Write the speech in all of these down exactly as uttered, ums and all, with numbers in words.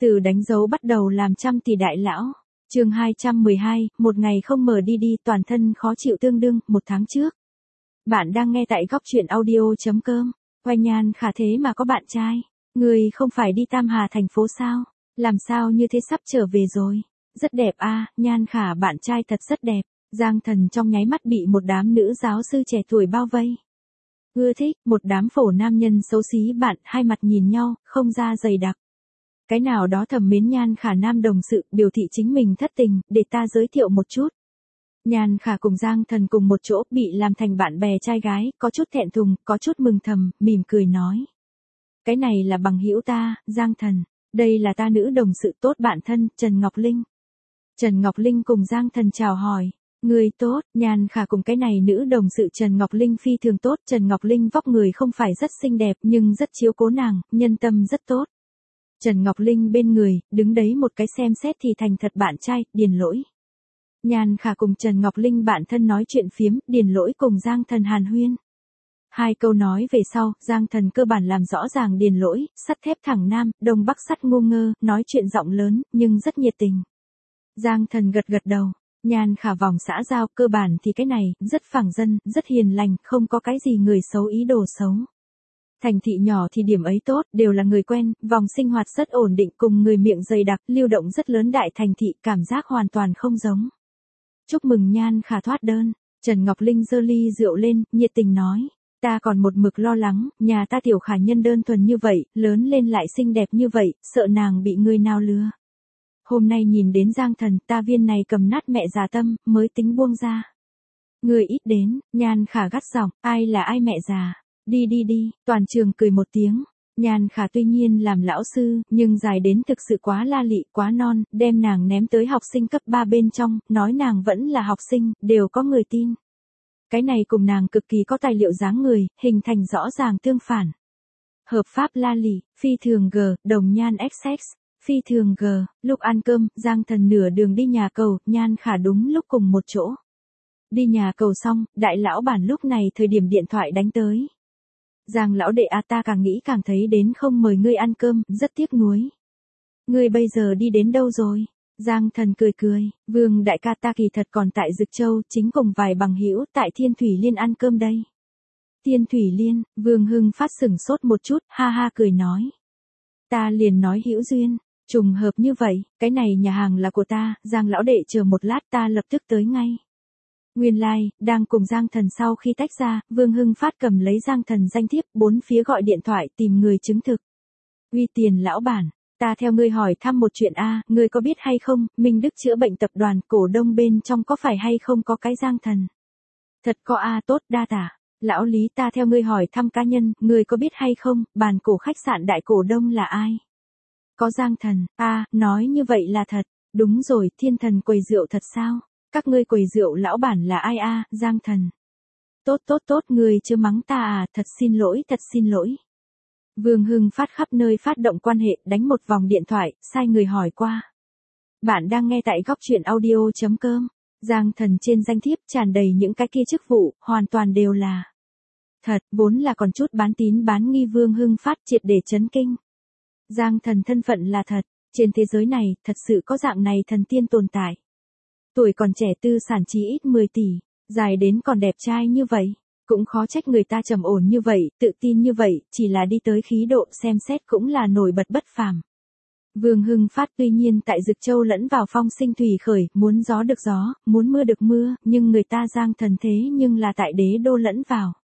Từ đánh dấu bắt đầu làm trăm tỷ đại lão. Chương hai trăm mười hai, một ngày không mở đi đi, toàn thân khó chịu tương đương, một tháng trước. Bạn đang nghe tại góc truyện audio.com. Oanh Nhan Khả thế mà có bạn trai. Người không phải đi Tam Hà thành phố sao? Làm sao như thế sắp trở về rồi? Rất đẹp a, Nhan Khả bạn trai thật rất đẹp. Giang Thần trong nháy mắt bị một đám nữ giáo sư trẻ tuổi bao vây. Ưa thích, một đám phổ nam nhân xấu xí bạn, hai mặt nhìn nhau, không ra dày đặc. Cái nào đó thầm mến Nhan Khả nam đồng sự, biểu thị chính mình thất tình, để ta giới thiệu một chút. Nhan Khả cùng Giang Thần cùng một chỗ, bị làm thành bạn bè trai gái, có chút thẹn thùng, có chút mừng thầm, mỉm cười nói. Cái này là bằng hữu ta, Giang Thần. Đây là ta nữ đồng sự tốt bạn thân, Trần Ngọc Linh. Trần Ngọc Linh cùng Giang Thần chào hỏi. Người tốt, Nhan Khả cùng cái này nữ đồng sự Trần Ngọc Linh phi thường tốt. Trần Ngọc Linh vóc người không phải rất xinh đẹp, nhưng rất chiếu cố nàng, nhân tâm rất tốt. Trần Ngọc Linh bên người, đứng đấy một cái xem xét thì thành thật bạn trai, Điền Lỗi. Nhan Khả cùng Trần Ngọc Linh bạn thân nói chuyện phiếm, Điền Lỗi cùng Giang Thần hàn huyên. Hai câu nói về sau, Giang Thần cơ bản làm rõ ràng Điền Lỗi, sắt thép thẳng nam, đông bắc sắt ngu ngơ, nói chuyện giọng lớn, nhưng rất nhiệt tình. Giang Thần gật gật đầu, Nhan Khả vòng xã giao, cơ bản thì cái này, rất phẳng dân, rất hiền lành, không có cái gì người xấu ý đồ xấu. Thành thị nhỏ thì điểm ấy tốt, đều là người quen, vòng sinh hoạt rất ổn định cùng người miệng dày đặc, lưu động rất lớn đại thành thị, cảm giác hoàn toàn không giống. Chúc mừng Nhan Khả thoát đơn, Trần Ngọc Linh giơ ly rượu lên, nhiệt tình nói. Ta còn một mực lo lắng, nhà ta tiểu Khả nhân đơn thuần như vậy, lớn lên lại xinh đẹp như vậy, sợ nàng bị người nào lừa. Hôm nay nhìn đến Giang Thần, ta viên này cầm nát mẹ già tâm, mới tính buông ra. Người ít đến, Nhan Khả gắt giọng, ai là ai mẹ già? Đi đi đi, toàn trường cười một tiếng. Nhan Khả tuy nhiên làm lão sư, nhưng dài đến thực sự quá la lị, quá non, đem nàng ném tới học sinh cấp ba bên trong, nói nàng vẫn là học sinh, đều có người tin. Cái này cùng nàng cực kỳ có tài liệu dáng người, hình thành rõ ràng tương phản. Hợp pháp la lị, phi thường G, đồng Nhan ích ích, phi thường G, lúc ăn cơm, Giang Thần nửa đường đi nhà cầu, Nhan Khả đúng lúc cùng một chỗ. Đi nhà cầu xong, đại lão bản lúc này thời điểm điện thoại đánh tới. Giang lão đệ à, ta càng nghĩ càng thấy đến không mời ngươi ăn cơm, rất tiếc nuối. Ngươi bây giờ đi đến đâu rồi? Giang Thần cười cười, Vương đại ca ta kỳ thật còn tại Dực Châu, chính cùng vài bằng hữu tại Thiên Thủy Liên ăn cơm đây. Thiên Thủy Liên, Vương Hưng phát sửng sốt một chút, ha ha cười nói. Ta liền nói hữu duyên, trùng hợp như vậy, cái này nhà hàng là của ta, Giang lão đệ chờ một lát ta lập tức tới ngay. Nguyên lai, like, đang cùng Giang Thần sau khi tách ra, Vương Hưng phát cầm lấy Giang Thần danh thiếp, bốn phía gọi điện thoại tìm người chứng thực. Uy Tiền lão bản, ta theo ngươi hỏi thăm một chuyện a, ngươi có biết hay không, Minh Đức chữa bệnh tập đoàn cổ đông bên trong có phải hay không có cái Giang Thần? Thật có a, tốt đa tả. Lão Lý, ta theo ngươi hỏi thăm cá nhân, ngươi có biết hay không, bàn cổ khách sạn đại cổ đông là ai? Có Giang Thần, a, nói như vậy là thật. Đúng rồi, Thiên Thần quầy rượu thật sao? Các ngươi quầy rượu lão bản là ai a, Giang Thần? Tốt tốt tốt, ngươi chưa mắng ta à, thật xin lỗi, thật xin lỗi. Vương Hưng phát khắp nơi phát động quan hệ, đánh một vòng điện thoại, sai người hỏi qua. Bạn đang nghe tại góc truyện audio.com. Giang Thần trên danh thiếp tràn đầy những cái kia chức vụ, hoàn toàn đều là thật, vốn là còn chút bán tín bán nghi. Vương Hưng phát triệt để chấn kinh. Giang Thần thân phận là thật, trên thế giới này, thật sự có dạng này thần tiên tồn tại. Tuổi còn trẻ tư sản chí ít mười tỷ, dài đến còn đẹp trai như vậy, cũng khó trách người ta trầm ổn như vậy, tự tin như vậy, chỉ là đi tới khí độ xem xét cũng là nổi bật bất phàm. Vương Hưng phát tuy nhiên tại Dực Châu lẫn vào phong sinh thủy khởi, muốn gió được gió, muốn mưa được mưa, nhưng người ta Giang Thần thế nhưng là tại đế đô lẫn vào.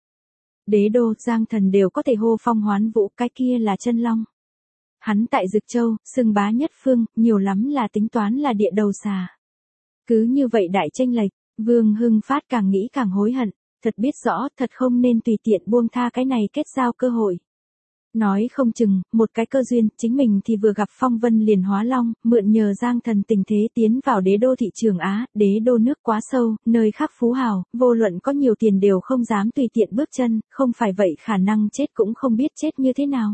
Đế đô, Giang Thần đều có thể hô phong hoán vũ, cái kia là chân long. Hắn tại Dực Châu, xưng bá nhất phương, nhiều lắm là tính toán là địa đầu xà. Cứ như vậy đại chênh lệch, Vương Hưng phát càng nghĩ càng hối hận, thật biết rõ, thật không nên tùy tiện buông tha cái này kết giao cơ hội. Nói không chừng, một cái cơ duyên, chính mình thì vừa gặp phong vân liền hóa long, mượn nhờ Giang Thần tình thế tiến vào đế đô thị trường Á, đế đô nước quá sâu, nơi khác phú hào, vô luận có nhiều tiền đều không dám tùy tiện bước chân, không phải vậy khả năng chết cũng không biết chết như thế nào.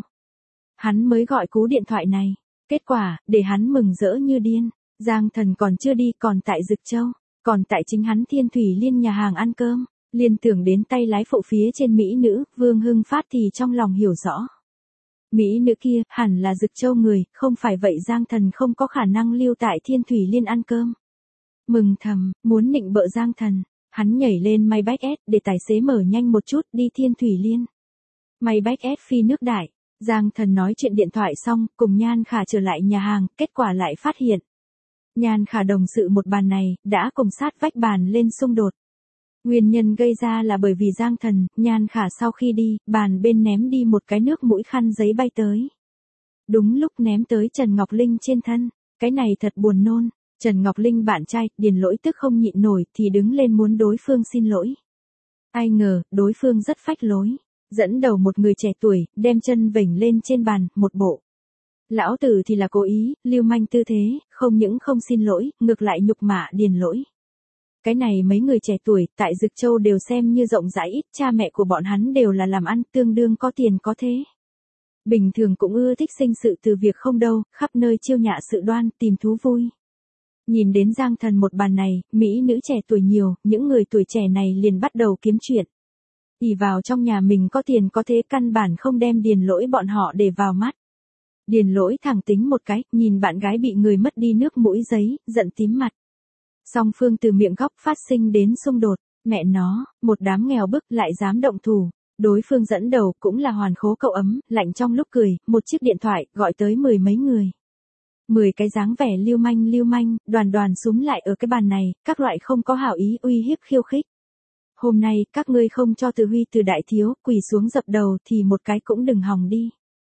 Hắn mới gọi cú điện thoại này, kết quả, để hắn mừng rỡ như điên. Giang Thần còn chưa đi, còn tại Dực Châu, còn tại chính hắn Thiên Thủy Liên nhà hàng ăn cơm, liên tưởng đến tay lái phụ phía trên mỹ nữ, Vương Hưng phát thì trong lòng hiểu rõ. Mỹ nữ kia, hẳn là Dực Châu người, không phải vậy Giang Thần không có khả năng lưu tại Thiên Thủy Liên ăn cơm. Mừng thầm, muốn nịnh bợ Giang Thần, hắn nhảy lên Maybach S để tài xế mở nhanh một chút đi Thiên Thủy Liên. Maybach S phi nước đại, Giang Thần nói chuyện điện thoại xong, cùng Nhan Khả trở lại nhà hàng, kết quả lại phát hiện. Nhan Khả đồng sự một bàn này, đã cùng sát vách bàn lên xung đột. Nguyên nhân gây ra là bởi vì Giang Thần, Nhan Khả sau khi đi, bàn bên ném đi một cái nước mũi khăn giấy bay tới. Đúng lúc ném tới Trần Ngọc Linh trên thân, cái này thật buồn nôn. Trần Ngọc Linh bạn trai, Điền Lỗi tức không nhịn nổi thì đứng lên muốn đối phương xin lỗi. Ai ngờ, đối phương rất phách lối, dẫn đầu một người trẻ tuổi, đem chân vểnh lên trên bàn, một bộ. Lão tử thì là cố ý, lưu manh tư thế, không những không xin lỗi, ngược lại nhục mạ Điền Lỗi. Cái này mấy người trẻ tuổi, tại Dực Châu đều xem như rộng rãi ít, cha mẹ của bọn hắn đều là làm ăn, tương đương có tiền có thế. Bình thường cũng ưa thích sinh sự từ việc không đâu, khắp nơi chiêu nhạ sự đoan, tìm thú vui. Nhìn đến Giang Thần một bàn này, mỹ nữ trẻ tuổi nhiều, những người tuổi trẻ này liền bắt đầu kiếm chuyện. ỷ vào trong nhà mình có tiền có thế căn bản không đem Điền Lỗi bọn họ để vào mắt. Điền Lỗi thẳng tính một cái, nhìn bạn gái bị người mất đi nước mũi giấy, giận tím mặt. Song phương từ miệng góc phát sinh đến xung đột, mẹ nó, một đám nghèo bức lại dám động thủ. Đối phương dẫn đầu cũng là hoàn khố cậu ấm, lạnh trong lúc cười, một chiếc điện thoại, gọi tới mười mấy người. Mười cái dáng vẻ lưu manh lưu manh, đoàn đoàn súm lại ở cái bàn này, các loại không có hảo ý uy hiếp khiêu khích. Hôm nay, các ngươi không cho Từ Huy từ đại thiếu, quỳ xuống dập đầu thì một cái cũng đừng hòng đi.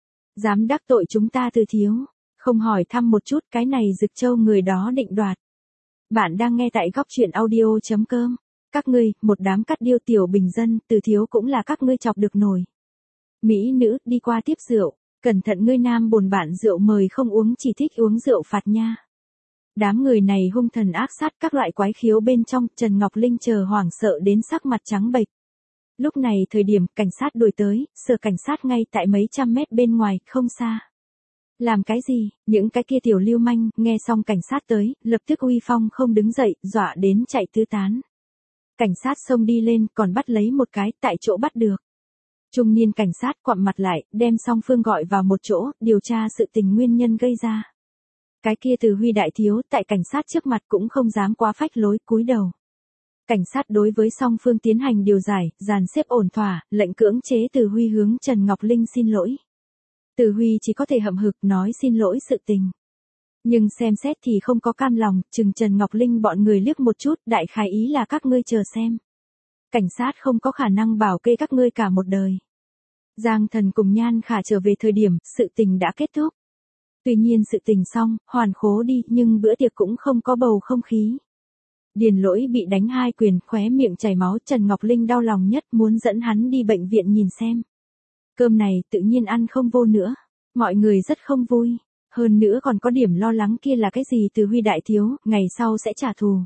Dám đắc tội chúng ta Từ thiếu, không hỏi thăm một chút cái này Dực Châu người đó định đoạt. Bạn đang nghe tại góc truyện audio chấm com. Các ngươi, một đám cắt điêu tiểu bình dân, Từ thiếu cũng là các ngươi chọc được nổi. Mỹ nữ, đi qua tiếp rượu, cẩn thận ngươi nam bồn bạn rượu mời không uống chỉ thích uống rượu phạt nha. Đám người này hung thần ác sát các loại quái khiếu bên trong, Trần Ngọc Linh chờ hoảng sợ đến sắc mặt trắng bệch. Lúc này thời điểm cảnh sát đuổi tới, sở cảnh sát ngay tại mấy trăm mét bên ngoài, không xa. Làm cái gì, những cái kia tiểu lưu manh, nghe xong cảnh sát tới, lập tức uy phong không đứng dậy, dọa đến chạy tứ tán. Cảnh sát xông đi lên, còn bắt lấy một cái, tại chỗ bắt được. Trung niên cảnh sát quặm mặt lại, đem song phương gọi vào một chỗ, điều tra sự tình nguyên nhân gây ra. Cái kia Từ Huy đại thiếu, tại cảnh sát trước mặt cũng không dám quá phách lối, cúi đầu. Cảnh sát đối với song phương tiến hành điều giải, dàn xếp ổn thỏa, lệnh cưỡng chế Từ Huy hướng Trần Ngọc Linh xin lỗi. Từ Huy chỉ có thể hậm hực nói xin lỗi sự tình. Nhưng xem xét thì không có cam lòng, chừng Trần Ngọc Linh bọn người liếc một chút, đại khái ý là các ngươi chờ xem. Cảnh sát không có khả năng bảo kê các ngươi cả một đời. Giang Thần cùng Nhan Khả trở về thời điểm, sự tình đã kết thúc. Tuy nhiên sự tình xong, hoàn khố đi, nhưng bữa tiệc cũng không có bầu không khí. Điền Lỗi bị đánh hai quyền, khóe miệng chảy máu, Trần Ngọc Linh đau lòng nhất muốn dẫn hắn đi bệnh viện nhìn xem. Cơm này tự nhiên ăn không vô nữa. Mọi người rất không vui. Hơn nữa còn có điểm lo lắng kia là cái gì Từ Huy đại thiếu, ngày sau sẽ trả thù.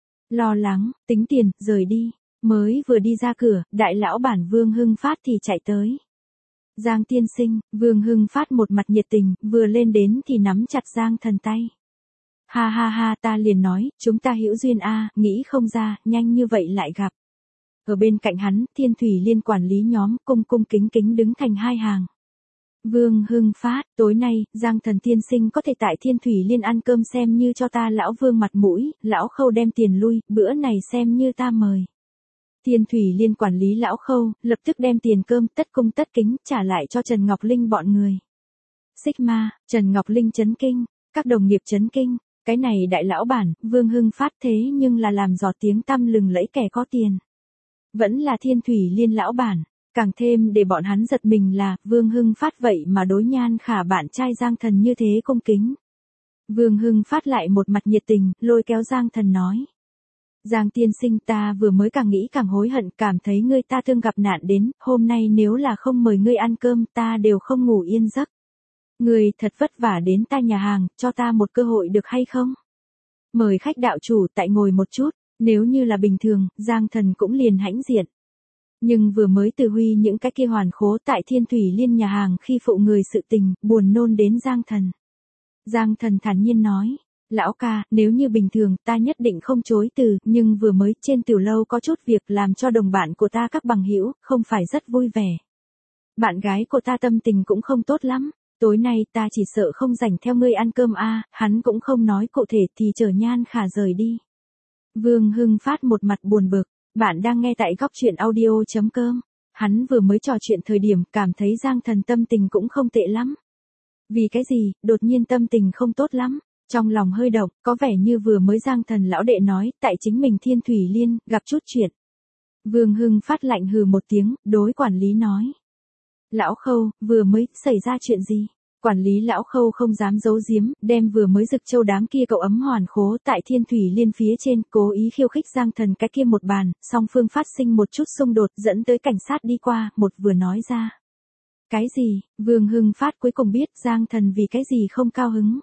Lo lắng, tính tiền, rời đi. Mới vừa đi ra cửa, đại lão bản Vương Hưng Phát thì chạy tới. Giang tiên sinh, Vương Hưng Phát một mặt nhiệt tình, vừa lên đến thì nắm chặt Giang Thần tay. Ha ha ha, ta liền nói, chúng ta hữu duyên a, nghĩ không ra, nhanh như vậy lại gặp. Ở bên cạnh hắn, Thiên Thủy Liên quản lý nhóm, cung cung kính kính đứng thành hai hàng. Vương Hưng Phát, tối nay, Giang Thần tiên sinh có thể tại Thiên Thủy Liên ăn cơm xem như cho ta lão Vương mặt mũi, lão Khâu đem tiền lui, bữa này xem như ta mời. Thiên Thủy Liên quản lý lão Khâu, lập tức đem tiền cơm tất cung tất kính trả lại cho Trần Ngọc Linh bọn người. Sigma, Trần Ngọc Linh chấn kinh, các đồng nghiệp chấn kinh, cái này đại lão bản, Vương Hưng Phát thế nhưng là làm giọt tiếng tăm lừng lẫy kẻ có tiền. Vẫn là Thiên Thủy Liên lão bản, càng thêm để bọn hắn giật mình là, Vương Hưng Phát vậy mà đối Nhan Khả bạn trai Giang Thần như thế cung kính. Vương Hưng Phát lại một mặt nhiệt tình, lôi kéo Giang Thần nói. Giang tiên sinh ta vừa mới càng nghĩ càng hối hận, cảm thấy ngươi ta thương gặp nạn đến, hôm nay nếu là không mời ngươi ăn cơm ta đều không ngủ yên giấc. Ngươi thật vất vả đến ta nhà hàng, cho ta một cơ hội được hay không? Mời khách đạo chủ tại ngồi một chút, nếu như là bình thường, Giang Thần cũng liền hãnh diện. Nhưng vừa mới Từ Huy những cái kia hoàn khố tại Thiên Thủy Liên nhà hàng khi phụ người sự tình, buồn nôn đến Giang Thần. Giang Thần thản nhiên nói. Lão ca, nếu như bình thường ta nhất định không chối từ, nhưng vừa mới trên tiểu lâu có chút việc làm cho đồng bạn của ta các bằng hữu không phải rất vui vẻ. Bạn gái của ta tâm tình cũng không tốt lắm. Tối nay ta chỉ sợ không rảnh theo ngươi ăn cơm a. Hắn cũng không nói cụ thể thì chở Nhan Khả rời đi. Vương Hưng Phát một mặt buồn bực. Bạn đang nghe tại góc truyện audio.com. Hắn vừa mới trò chuyện thời điểm cảm thấy Giang Thần tâm tình cũng không tệ lắm. Vì cái gì, đột nhiên tâm tình không tốt lắm. Trong lòng hơi động, có vẻ như vừa mới Giang Thần lão đệ nói, tại chính mình Thiên Thủy Liên, gặp chút chuyện. Vương Hưng Phát lạnh hừ một tiếng, đối quản lý nói. Lão Khâu, vừa mới, xảy ra chuyện gì? Quản lý Lão Khâu không dám giấu giếm, đem vừa mới Dực Châu đám kia cậu ấm hoàn khố tại Thiên Thủy Liên phía trên, cố ý khiêu khích Giang Thần cái kia một bàn, song phương phát sinh một chút xung đột dẫn tới cảnh sát đi qua, một vừa nói ra. Cái gì? Vương Hưng Phát cuối cùng biết Giang Thần vì cái gì không cao hứng.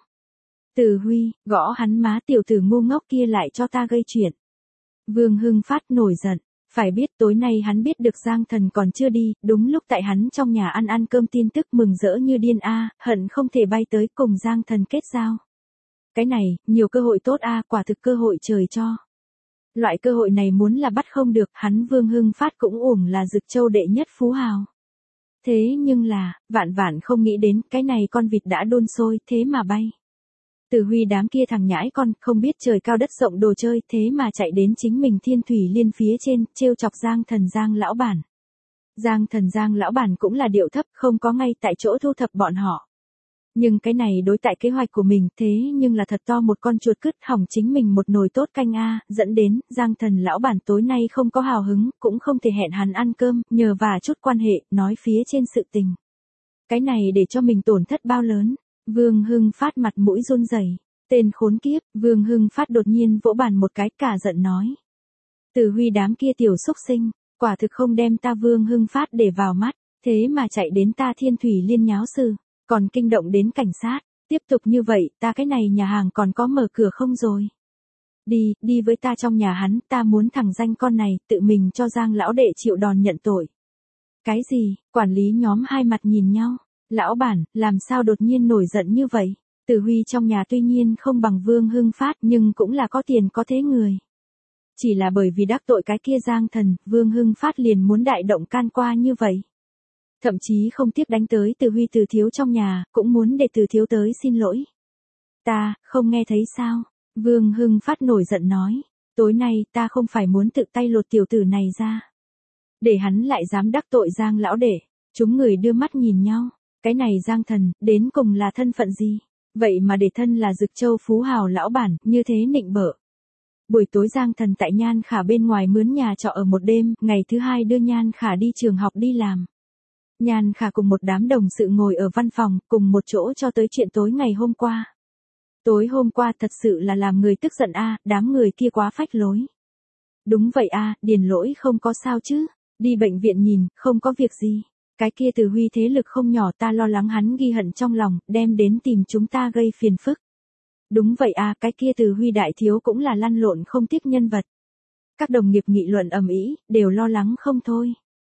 Từ Huy, gõ hắn má tiểu tử ngu ngốc kia lại cho ta gây chuyện. Vương Hưng Phát nổi giận. Phải biết tối nay hắn biết được Giang Thần còn chưa đi, đúng lúc tại hắn trong nhà ăn ăn cơm tin tức mừng rỡ như điên a, hận không thể bay tới cùng Giang Thần kết giao. Cái này, nhiều cơ hội tốt a, quả thực cơ hội trời cho. Loại cơ hội này muốn là bắt không được, hắn Vương Hưng Phát cũng uổng là Dực Châu đệ nhất phú hào. Thế nhưng là, vạn vạn không nghĩ đến, cái này con vịt đã đun sôi, thế mà bay. Từ Huy đám kia thằng nhãi con, không biết trời cao đất rộng đồ chơi, thế mà chạy đến chính mình Thiên Thủy Liên phía trên, trêu chọc Giang Thần Giang lão bản. Giang Thần Giang lão bản cũng là điệu thấp, không có ngay tại chỗ thu thập bọn họ. Nhưng cái này đối tại kế hoạch của mình, thế nhưng là thật to một con chuột cứt hỏng chính mình một nồi tốt canh a, dẫn đến, Giang Thần lão bản tối nay không có hào hứng, cũng không thể hẹn hắn ăn cơm, nhờ vả chút quan hệ, nói phía trên sự tình. Cái này để cho mình tổn thất bao lớn. Vương Hưng Phát mặt mũi run rẩy, tên khốn kiếp, Vương Hưng Phát đột nhiên vỗ bàn một cái cả giận nói. Từ Huy đám kia tiểu xúc sinh, quả thực không đem ta Vương Hưng Phát để vào mắt, thế mà chạy đến ta Thiên Thủy Liên nháo sự, còn kinh động đến cảnh sát, tiếp tục như vậy ta cái này nhà hàng còn có mở cửa không rồi. Đi, đi với ta trong nhà hắn, ta muốn thằng danh con này, tự mình cho Giang lão đệ chịu đòn nhận tội. Cái gì, quản lý nhóm hai mặt nhìn nhau. Lão bản, làm sao đột nhiên nổi giận như vậy? Từ Huy trong nhà tuy nhiên không bằng Vương Hưng Phát nhưng cũng là có tiền có thế người. Chỉ là bởi vì đắc tội cái kia Giang Thần, Vương Hưng Phát liền muốn đại động can qua như vậy. Thậm chí không tiếc đánh tới Từ Huy Từ Thiếu trong nhà, cũng muốn để Từ Thiếu tới xin lỗi. Ta, không nghe thấy sao? Vương Hưng Phát nổi giận nói. Tối nay ta không phải muốn tự tay lột tiểu tử này ra. Để hắn lại dám đắc tội Giang lão đệ. Chúng người đưa mắt nhìn nhau. Cái này Giang Thần, đến cùng là thân phận gì? Vậy mà để thân là Dực Châu phú hào lão bản, như thế nịnh bợ. Buổi tối Giang Thần tại Nhan Khả bên ngoài mướn nhà trọ ở một đêm, ngày thứ hai đưa Nhan Khả đi trường học đi làm. Nhan Khả cùng một đám đồng sự ngồi ở văn phòng, cùng một chỗ cho tới chuyện tối ngày hôm qua. Tối hôm qua thật sự là làm người tức giận a, đám người kia quá phách lối. Đúng vậy a, Điền Lỗi không có sao chứ, đi bệnh viện nhìn, không có việc gì. Cái kia Từ Huy thế lực không nhỏ, ta lo lắng hắn ghi hận trong lòng, đem đến tìm chúng ta gây phiền phức. Đúng vậy à, cái kia Từ Huy đại thiếu cũng là lăn lộn không tiếc nhân vật. Các đồng nghiệp nghị luận ầm ĩ, đều lo lắng không thôi.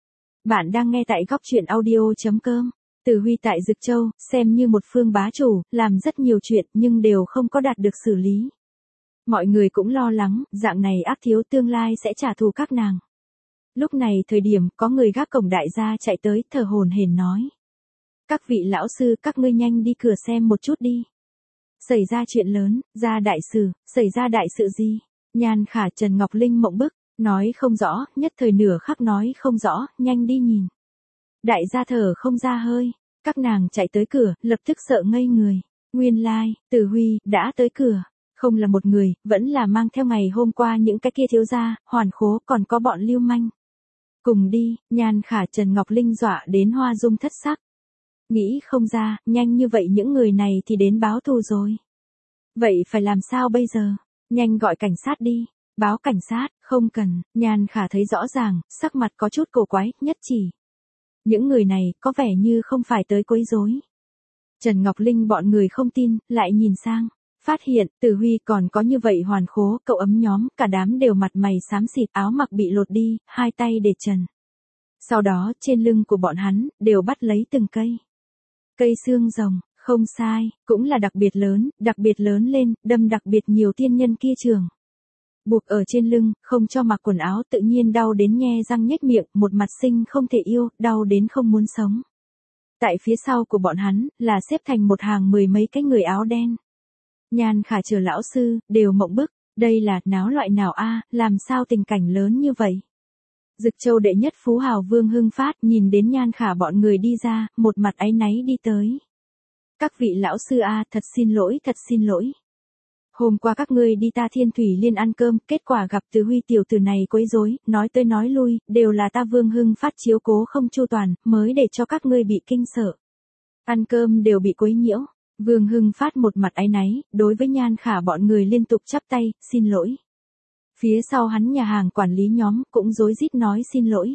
Bạn đang nghe tại góc truyện audio.com. Từ Huy tại Dực Châu, xem như một phương bá chủ, làm rất nhiều chuyện nhưng đều không có đạt được xử lý. Mọi người cũng lo lắng, dạng này ác thiếu tương lai sẽ trả thù các nàng. Lúc này thời điểm có người gác cổng đại gia chạy tới thở hổn hển nói. Các vị lão sư, các ngươi nhanh đi cửa xem một chút đi. Xảy ra chuyện lớn, ra đại sự, xảy ra đại sự gì? Nhan Khả Trần Ngọc Linh mộng bức, nói không rõ, nhất thời nửa khắc nói không rõ, nhanh đi nhìn. Đại gia thở không ra hơi, các nàng chạy tới cửa, lập tức sợ ngây người. Nguyên lai, like, Từ Huy, đã tới cửa. Không là một người, vẫn là mang theo ngày hôm qua những cái kia thiếu gia, hoàn khố còn có bọn lưu manh. Cùng đi, Nhan Khả Trần Ngọc Linh dọa đến hoa dung thất sắc. Nghĩ không ra, nhanh như vậy những người này thì đến báo thù rồi. Vậy phải làm sao bây giờ? Nhanh gọi cảnh sát đi. Báo cảnh sát, không cần, Nhan Khả thấy rõ ràng, sắc mặt có chút cổ quái, nhất chỉ. Những người này, có vẻ như không phải tới quấy rối. Trần Ngọc Linh bọn người không tin, lại nhìn sang. Phát hiện, Từ Huy còn có như vậy hoàn khố, cậu ấm nhóm, cả đám đều mặt mày xám xịt, áo mặc bị lột đi, hai tay để trần. Sau đó, trên lưng của bọn hắn, đều bắt lấy từng cây. Cây xương rồng, không sai, cũng là đặc biệt lớn, đặc biệt lớn lên, đâm đặc biệt nhiều tiên nhân kia trường. Buộc ở trên lưng, không cho mặc quần áo tự nhiên đau đến nhe răng nhếch miệng, một mặt sinh không thể yêu, đau đến không muốn sống. Tại phía sau của bọn hắn, là xếp thành một hàng mười mấy cái người áo đen. Nhan Khả chờ lão sư, đều mộng bức, đây là náo loại nào a, làm sao tình cảnh lớn như vậy. Dực Châu đệ nhất phú hào Vương Hưng Phát nhìn đến Nhan Khả bọn người đi ra, một mặt áy náy đi tới. Các vị lão sư a, thật xin lỗi, thật xin lỗi. Hôm qua các ngươi đi ta Thiên Thủy Liên ăn cơm, kết quả gặp Từ Huy tiểu tử này quấy rối, nói tới nói lui, đều là ta Vương Hưng Phát chiếu cố không chu toàn, mới để cho các ngươi bị kinh sợ. Ăn cơm đều bị quấy nhiễu. Vương Hưng Phát một mặt áy náy, đối với Nhan Khả bọn người liên tục chắp tay, xin lỗi. Phía sau hắn nhà hàng quản lý nhóm cũng rối rít nói xin lỗi.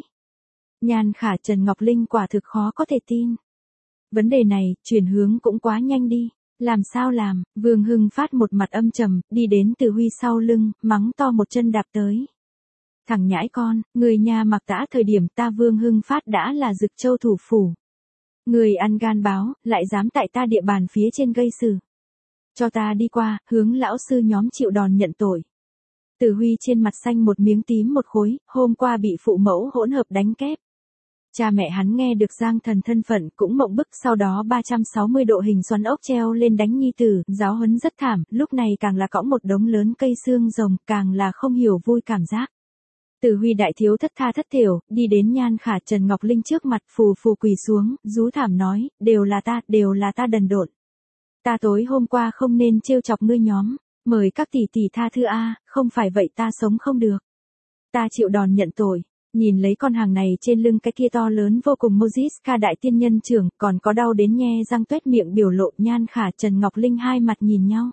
Nhan Khả Trần Ngọc Linh quả thực khó có thể tin. Vấn đề này, chuyển hướng cũng quá nhanh đi. Làm sao làm, Vương Hưng Phát một mặt âm trầm, đi đến Từ Huy sau lưng, mắng to một chân đạp tới. Thằng nhãi con, người nhà mặc tã thời điểm ta Vương Hưng Phát đã là Dực Châu thủ phủ. Người ăn gan báo, lại dám tại ta địa bàn phía trên gây sự. Cho ta đi qua, hướng lão sư nhóm chịu đòn nhận tội. Từ Huy trên mặt xanh một miếng tím một khối, hôm qua bị phụ mẫu hỗn hợp đánh kép. Cha mẹ hắn nghe được Giang Thần thân phận cũng mộng bức, sau đó ba trăm sáu mươi độ hình xoắn ốc treo lên đánh nhi tử, giáo huấn rất thảm, lúc này càng là cõng một đống lớn cây xương rồng, càng là không hiểu vui cảm giác. Từ Huy đại thiếu thất tha thất thểu, đi đến Nhan Khả Trần Ngọc Linh trước mặt phù phù quỳ xuống, rú thảm nói, đều là ta, đều là ta đần độn. Ta tối hôm qua không nên trêu chọc ngươi nhóm, mời các tỷ tỷ tha thứ a, không phải vậy ta sống không được. Ta chịu đòn nhận tội. Nhìn lấy con hàng này trên lưng cái kia to lớn vô cùng Moses ca đại tiên nhân trưởng, còn có đau đến nhe răng tuét miệng biểu lộ. Nhan Khả Trần Ngọc Linh hai mặt nhìn nhau.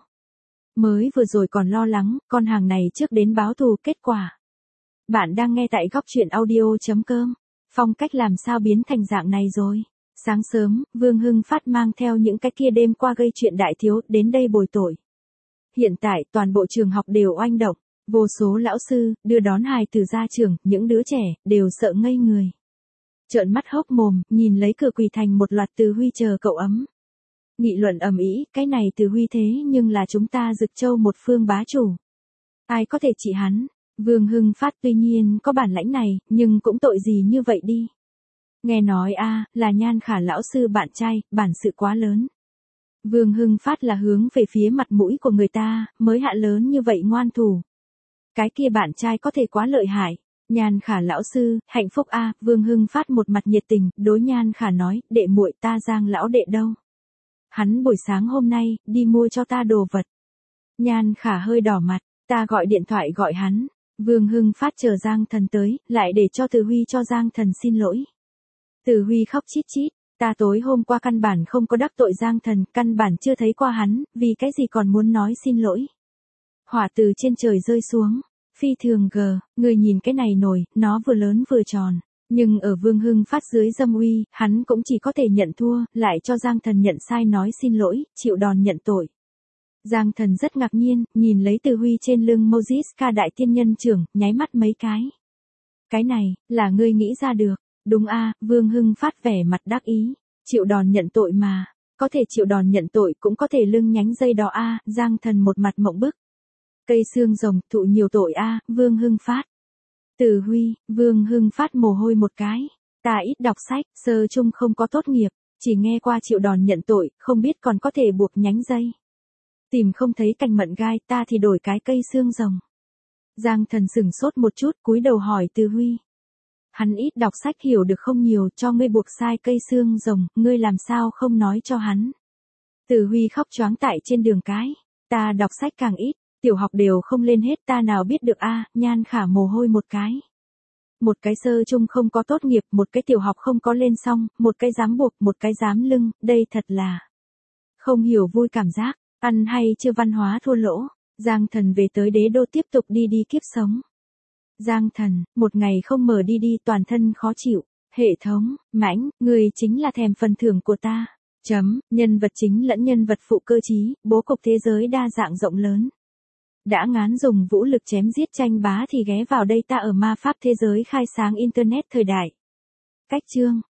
Mới vừa rồi còn lo lắng, con hàng này trước đến báo thù, kết quả. Bạn đang nghe tại góc truyện audio.com. Phong cách làm sao biến thành dạng này rồi. Sáng sớm, Vương Hưng Phát mang theo những cái kia đêm qua gây chuyện đại thiếu đến đây bồi tội. Hiện tại toàn bộ trường học đều oanh động. Vô số lão sư, đưa đón hài từ ra trường, những đứa trẻ, đều sợ ngây người. Trợn mắt hốc mồm, nhìn lấy cửa quỳ thành một loạt Từ Huy chờ cậu ấm. Nghị luận ầm ĩ, cái này Từ Huy thế nhưng là chúng ta Dực Châu một phương bá chủ. Ai có thể trị hắn? Vương Hưng Phát tuy nhiên có bản lãnh này, nhưng cũng tội gì như vậy đi. Nghe nói a là Nhan Khả lão sư bạn trai, bản sự quá lớn. Vương Hưng Phát là hướng về phía mặt mũi của người ta, mới hạ lớn như vậy ngoan thủ. Cái kia bạn trai có thể quá lợi hại. Nhan Khả lão sư, hạnh phúc a, Vương Hưng Phát một mặt nhiệt tình, đối Nhan Khả nói, đệ muội ta Giang lão đệ đâu? Hắn buổi sáng hôm nay, đi mua cho ta đồ vật. Nhan Khả hơi đỏ mặt, ta gọi điện thoại gọi hắn. Vương Hưng Phát chờ Giang Thần tới, lại để cho Từ Huy cho Giang Thần xin lỗi. Từ Huy khóc chít chít, ta tối hôm qua căn bản không có đắc tội Giang Thần, căn bản chưa thấy qua hắn, vì cái gì còn muốn nói xin lỗi. Hỏa từ trên trời rơi xuống, phi thường gờ, người nhìn cái này nổi, nó vừa lớn vừa tròn. Nhưng ở Vương Hưng Phát dưới dâm uy, hắn cũng chỉ có thể nhận thua, lại cho Giang Thần nhận sai nói xin lỗi, chịu đòn nhận tội. Giang Thần rất ngạc nhiên, nhìn lấy Từ Huy trên lưng Moses ca đại tiên nhân trưởng, nháy mắt mấy cái. Cái này, là ngươi nghĩ ra được, đúng a, Vương Hưng Phát vẻ mặt đắc ý, chịu đòn nhận tội mà, có thể chịu đòn nhận tội cũng có thể lưng nhánh dây đỏ a, Giang Thần một mặt mộng bức. Cây xương rồng, thụ nhiều tội a, Vương Hưng Phát. Từ Huy, Vương Hưng Phát mồ hôi một cái, ta ít đọc sách, sơ chung không có tốt nghiệp, chỉ nghe qua chịu đòn nhận tội, không biết còn có thể buộc nhánh dây. Tìm không thấy cành mận gai, ta thì đổi cái cây xương rồng. Giang Thần sửng sốt một chút, cúi đầu hỏi Từ Huy. Hắn ít đọc sách hiểu được không nhiều, cho ngươi buộc sai cây xương rồng, ngươi làm sao không nói cho hắn. Từ Huy khóc choáng tại trên đường cái, ta đọc sách càng ít, tiểu học đều không lên hết, ta nào biết được a, Nhan Khả mồ hôi một cái. Một cái sơ chung không có tốt nghiệp, một cái tiểu học không có lên xong, một cái dám buộc, một cái dám lưng, đây thật là không hiểu vui cảm giác. Ăn hay chưa văn hóa thua lỗ, Giang Thần về tới đế đô tiếp tục đi đi kiếp sống. Giang Thần, một ngày không mở đi đi toàn thân khó chịu, hệ thống, mãnh, người chính là thèm phần thưởng của ta. Chấm, nhân vật chính lẫn nhân vật phụ cơ trí, bố cục thế giới đa dạng rộng lớn. Đã ngán dùng vũ lực chém giết tranh bá thì ghé vào đây ta ở ma pháp thế giới khai sáng internet thời đại. Cách chương,